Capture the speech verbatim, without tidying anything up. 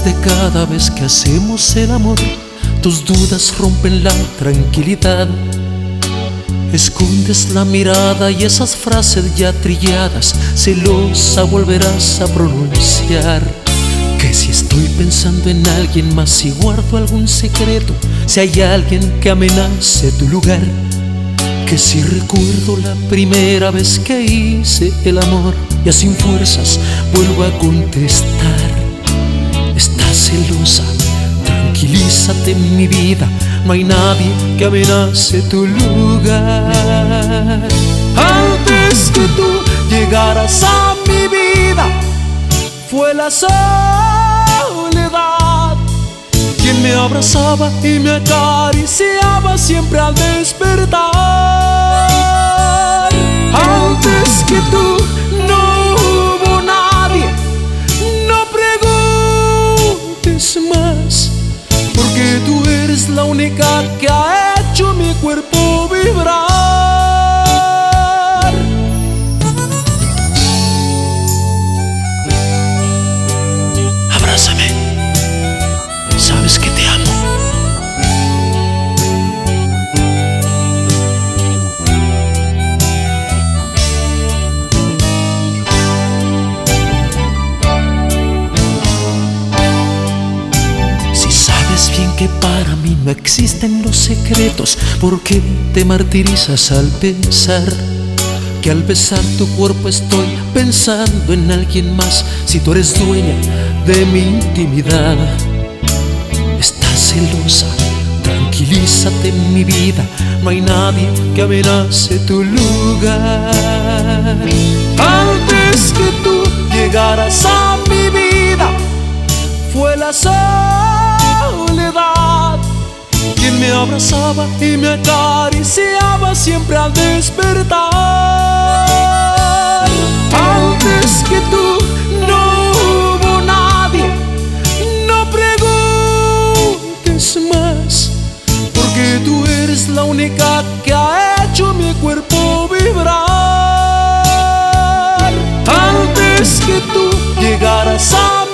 Antes de cada vez que hacemos el amor, tus dudas rompen la tranquilidad. Escondes la mirada y esas frases ya trilladas, celosa volverás a pronunciar. Que si estoy pensando en alguien más, si guardo algún secreto, si hay alguien que amenace tu lugar. Que si recuerdo la primera vez que hice el amor, ya sin fuerzas vuelvo a contestar. Estás celosa, tranquilízate mi vida, no hay nadie que amenace tu lugar. Antes que tú llegaras a mi vida, fue la soledad quien me abrazaba y me acariciaba siempre al despertar. Antes que tú no hubo nadie, no preguntes más, porque tú eres la única que ha hecho mi cuerpo vibrar. Abrázame, sabes que te amo. Que para mí no existen los secretos, ¿por qué te martirizas al pensar que al besar tu cuerpo estoy pensando en alguien más? Si tú eres dueña de mi intimidad. Estás celosa, tranquilízate mi vida, no hay nadie que amenace tu lugar. Antes que tú llegaras a mi vida, fue la soledad quien me abrazaba y me acariciaba siempre al despertar. Antes que tú no hubo nadie, no preguntes más, porque tú eres la única que ha hecho mi cuerpo vibrar. Antes que tú llegaras a